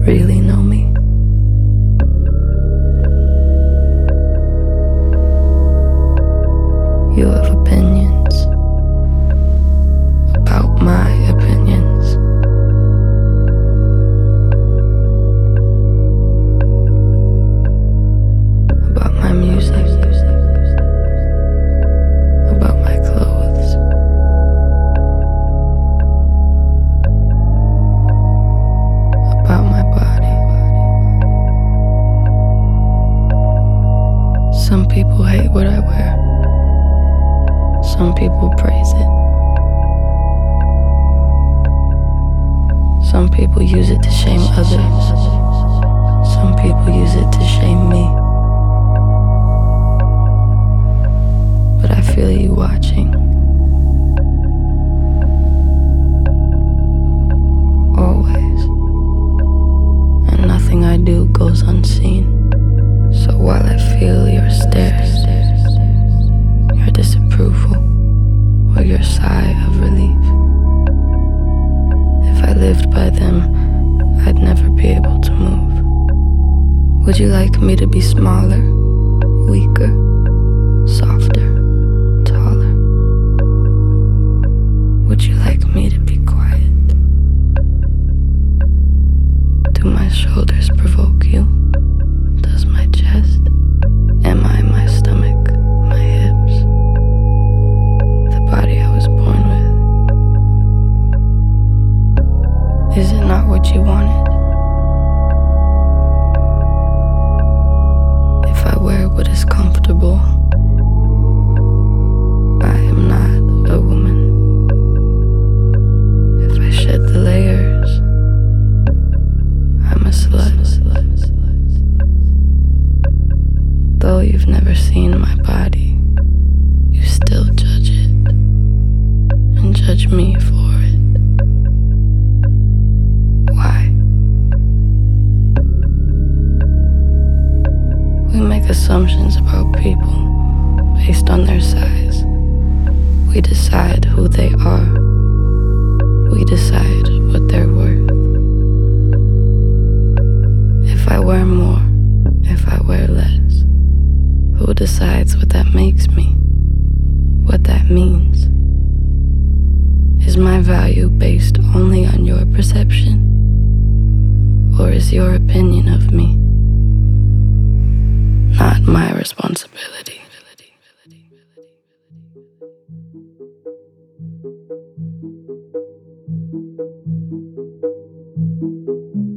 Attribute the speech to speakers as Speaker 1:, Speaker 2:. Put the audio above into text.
Speaker 1: really know me. You have opinions about my opinions. About my music. About my clothes. About my body. Some people hate what I wear. Some people praise it. Some people use it to shame others. Some people use it to shame me. But I feel you watching. Always. And nothing I do goes unseen. So while I feel your stares, your disapproval, or your sigh of relief, if I lived by them, I'd never be able to move. Would you like me to be smaller, weaker, softer, taller? Would you like me to be quiet? Do my shoulders provoke you? Does my chest? Am I my stomach? My hips? The body I was born with? Is it not what you wanted? If I wear what is comfortable, I am not a woman. If I shed the layers, I'm a slut. Though you've never seen my body, you still judge it, and judge me for it. Why? We make assumptions about people based on their size. We decide who they are. We decide what they're worth. If I wear more, if I wear less, who decides what that makes me? What that means? Is my value based only on your perception? Or is your opinion of me not my responsibility?